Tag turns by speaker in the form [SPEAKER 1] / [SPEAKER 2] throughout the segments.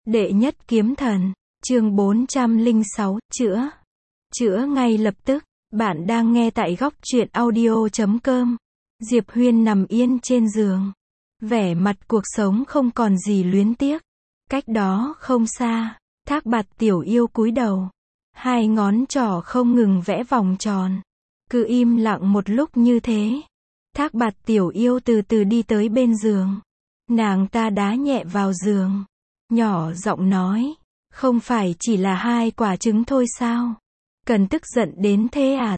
[SPEAKER 1] Đệ nhất kiếm thần, chương 406, chữa ngay lập tức. Bạn đang nghe tại góc truyện audio.com. Diệp Huyên nằm yên trên giường, vẻ mặt cuộc sống không còn gì luyến tiếc. Cách đó không xa, Thác Bạt Tiểu Yêu cúi đầu, hai ngón trỏ không ngừng vẽ vòng tròn. Cứ im lặng một lúc như thế, Thác Bạt Tiểu Yêu từ từ đi tới bên giường. Nàng ta đá nhẹ vào giường, nhỏ giọng nói, không phải chỉ là 2 quả trứng thôi sao? Cần tức giận đến thế à?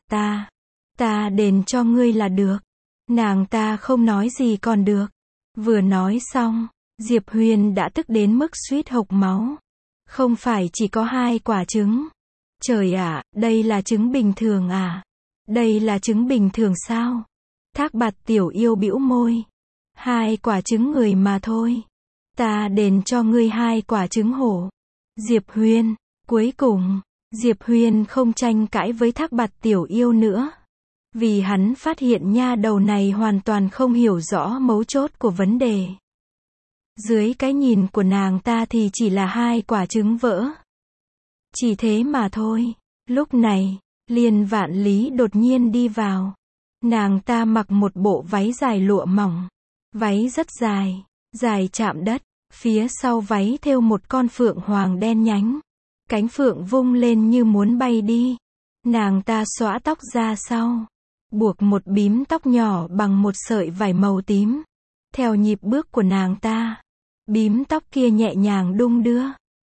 [SPEAKER 1] Ta đền cho ngươi là được. Nàng ta không nói gì còn được. Vừa nói xong, Diệp Huyền đã tức đến mức suýt hộc máu. Không phải chỉ có 2 quả trứng. Trời ạ, đây là trứng bình thường à? Đây là trứng bình thường sao? Thác Bạt Tiểu Yêu bĩu môi. 2 quả trứng người mà thôi. Ta đền cho ngươi 2 quả trứng hổ. Diệp Huyền, cuối cùng, Diệp Huyền không tranh cãi với Thác Bạt Tiểu Yêu nữa. Vì hắn phát hiện nha đầu này hoàn toàn không hiểu rõ mấu chốt của vấn đề. Dưới cái nhìn của nàng ta thì chỉ là 2 quả trứng vỡ. Chỉ thế mà thôi. Lúc này, Liên Vạn Lý đột nhiên đi vào. Nàng ta mặc một bộ váy dài lụa mỏng. Váy rất dài, dài chạm đất. Phía sau váy thêu một con phượng hoàng đen nhánh. Cánh phượng vung lên như muốn bay đi. Nàng ta xõa tóc ra sau, buộc một bím tóc nhỏ bằng một sợi vải màu tím. Theo nhịp bước của nàng ta, bím tóc kia nhẹ nhàng đung đưa,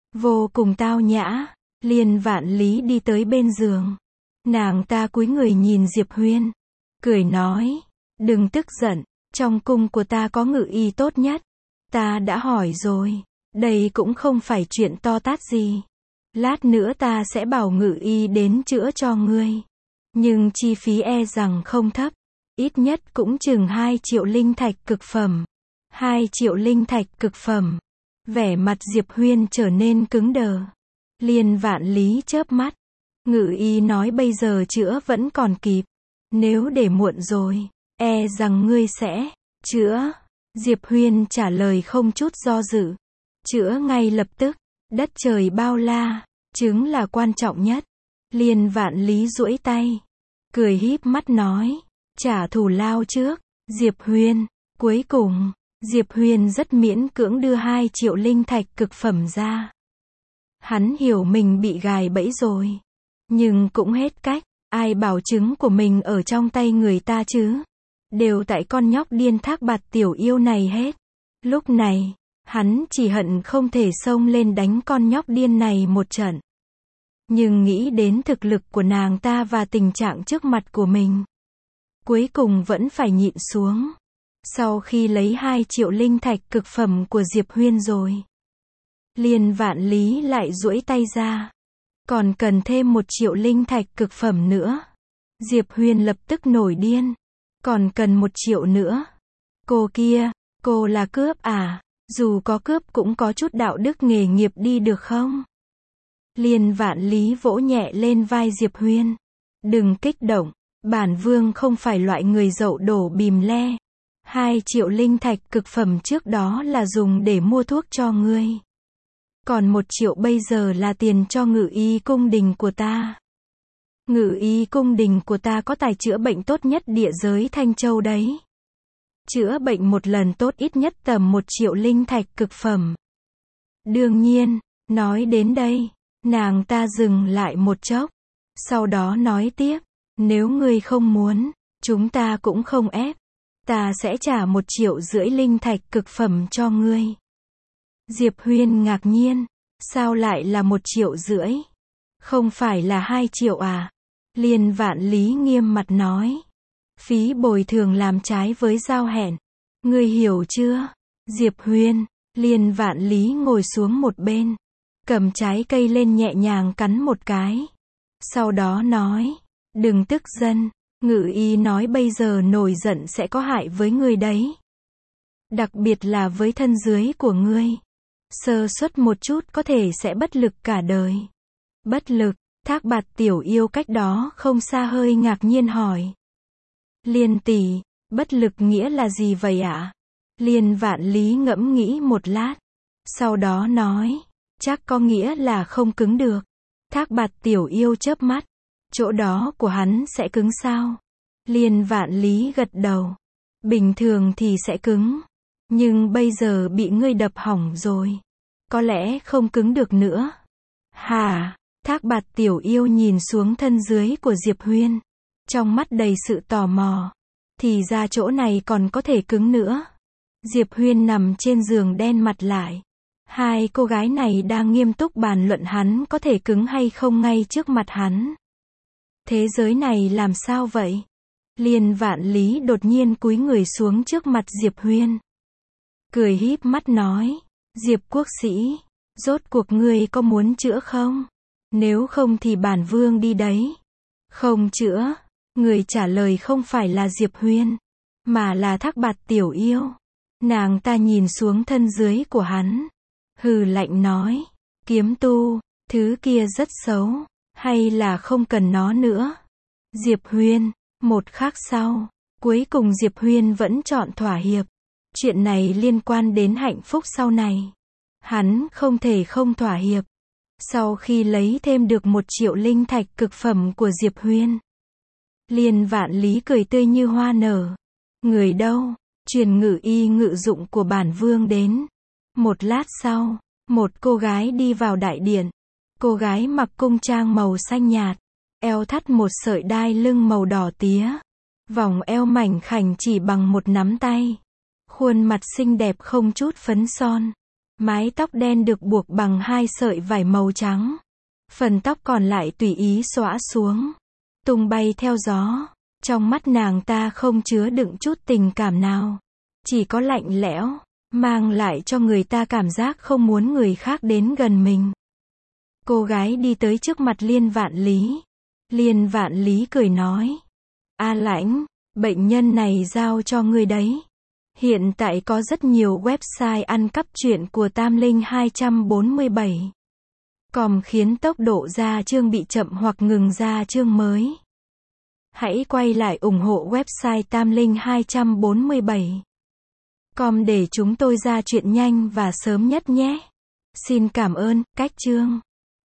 [SPEAKER 1] vô cùng tao nhã. Liên Vạn Lý đi tới bên giường. Nàng ta cúi người nhìn Diệp Huyền, cười nói, đừng tức giận, trong cung của ta có ngự y tốt nhất. Ta đã hỏi rồi, đây cũng không phải chuyện to tát gì. Lát nữa ta sẽ bảo ngự y đến chữa cho ngươi. Nhưng chi phí e rằng không thấp. Ít nhất cũng chừng 2 triệu linh thạch cực phẩm. 2 triệu linh thạch cực phẩm. Vẻ mặt Diệp Huyền trở nên cứng đờ. Liên Vạn Lý chớp mắt. Ngự y nói bây giờ chữa vẫn còn kịp. Nếu để muộn rồi, e rằng ngươi sẽ chữa. Diệp Huyền trả lời không chút do dự. Chữa ngay lập tức. Đất trời bao la, trứng là quan trọng nhất. Liên Vạn Lý duỗi tay, cười híp mắt nói, trả thù lao trước. Diệp Huyền, cuối cùng, Diệp Huyền rất miễn cưỡng đưa 2 triệu linh thạch cực phẩm ra. Hắn hiểu mình bị gài bẫy rồi. Nhưng cũng hết cách, ai bảo trứng của mình ở trong tay người ta chứ. Đều tại con nhóc điên Thác Bạt Tiểu Yêu này hết. Lúc này, hắn chỉ hận không thể xông lên đánh con nhóc điên này một trận. Nhưng nghĩ đến thực lực của nàng ta và tình trạng trước mặt của mình, cuối cùng vẫn phải nhịn xuống. Sau khi lấy 2 triệu linh thạch cực phẩm của Diệp Huyền rồi, Liên Vạn Lý lại duỗi tay ra. Còn cần thêm 1 triệu linh thạch cực phẩm nữa. Diệp Huyền lập tức nổi điên. Còn cần 1 triệu nữa. Cô kia, cô là cướp à? Dù có cướp cũng có chút đạo đức nghề nghiệp đi được không? Liên Vạn Lý vỗ nhẹ lên vai Diệp Huyền. Đừng kích động, bản vương không phải loại người dậu đổ bìm le. 2 triệu linh thạch cực phẩm trước đó là dùng để mua thuốc cho ngươi. Còn 1 triệu bây giờ là tiền cho ngự y cung đình của ta. Ngự y cung đình của ta có tài chữa bệnh tốt nhất địa giới Thanh Châu đấy. Chữa bệnh một lần tốt ít nhất tầm 1 triệu linh thạch cực phẩm. Đương nhiên, nói đến đây, nàng ta dừng lại một chốc. Sau đó nói tiếp, nếu ngươi không muốn, chúng ta cũng không ép. Ta sẽ trả 1,5 triệu linh thạch cực phẩm cho ngươi. Diệp Huyền ngạc nhiên, sao lại là 1,5 triệu? Không phải là 2 triệu à? Liên Vạn Lý nghiêm mặt nói. Phí bồi thường làm trái với giao hẹn. Ngươi hiểu chưa? Diệp Huyền, Liên Vạn Lý ngồi xuống một bên, cầm trái cây lên nhẹ nhàng cắn một cái. Sau đó nói, đừng tức giận, ngự y nói bây giờ nổi giận sẽ có hại với ngươi đấy. Đặc biệt là với thân dưới của ngươi. Sơ suất một chút có thể sẽ bất lực cả đời. Bất lực? Thác Bạt Tiểu Yêu cách đó không xa hơi ngạc nhiên hỏi. Liên tỷ, bất lực nghĩa là gì vậy ạ? Liên Vạn Lý ngẫm nghĩ một lát. Sau đó nói, Chắc có nghĩa là không cứng được. Thác Bạt Tiểu Yêu chớp mắt. Chỗ đó của hắn sẽ cứng sao? Liên Vạn Lý gật đầu. Bình thường thì sẽ cứng. Nhưng bây giờ bị ngươi đập hỏng rồi. Có lẽ không cứng được nữa. Hả? Thác Bạt Tiểu Yêu nhìn xuống thân dưới của Diệp Huyên. Trong mắt đầy sự tò mò. Thì ra chỗ này còn có thể cứng nữa. Diệp Huyên nằm trên giường đen mặt lại. Hai cô gái này đang nghiêm túc bàn luận hắn có thể cứng hay không ngay trước mặt hắn. Thế giới này làm sao vậy? Liên Vạn Lý đột nhiên cúi người xuống trước mặt Diệp Huyên. Cười híp mắt nói. Diệp quốc sĩ, rốt cuộc ngươi có muốn chữa không? Nếu không thì bản vương đi đấy. Không chữa. Người trả lời không phải là Diệp Huyên, mà là Thác Bạt Tiểu Yêu. Nàng ta nhìn xuống thân dưới của hắn. Hừ lạnh nói. Kiếm tu, thứ kia rất xấu. Hay là không cần nó nữa? Diệp Huyên, một khắc sau, cuối cùng Diệp Huyên vẫn chọn thỏa hiệp. Chuyện này liên quan đến hạnh phúc sau này. Hắn không thể không thỏa hiệp. Sau khi lấy thêm được 1 triệu linh thạch cực phẩm của Diệp Huyên, Liên Vạn Lý cười tươi như hoa nở. Người đâu? Truyền ngự y ngự dụng của bản vương đến. Một lát sau, một cô gái đi vào đại điện. Cô gái mặc cung trang màu xanh nhạt, eo thắt một sợi đai lưng màu đỏ tía. Vòng eo mảnh khảnh chỉ bằng một nắm tay. Khuôn mặt xinh đẹp không chút phấn son. Mái tóc đen được buộc bằng 2 sợi vải màu trắng. Phần tóc còn lại tùy ý xõa xuống, tung bay theo gió. Trong mắt nàng ta không chứa đựng chút tình cảm nào. Chỉ có lạnh lẽo, mang lại cho người ta cảm giác không muốn người khác đến gần mình. Cô gái đi tới trước mặt Liên Vạn Lý. Liên Vạn Lý cười nói. A Lãnh, bệnh nhân này giao cho ngươi đấy. Hiện tại có rất nhiều website ăn cắp truyện của Tam Linh 247. Com khiến tốc độ ra chương bị chậm hoặc ngừng ra chương mới. Hãy quay lại ủng hộ website Tam Linh 247. Com để chúng tôi ra chuyện nhanh và sớm nhất nhé. Xin cảm ơn, cách chương.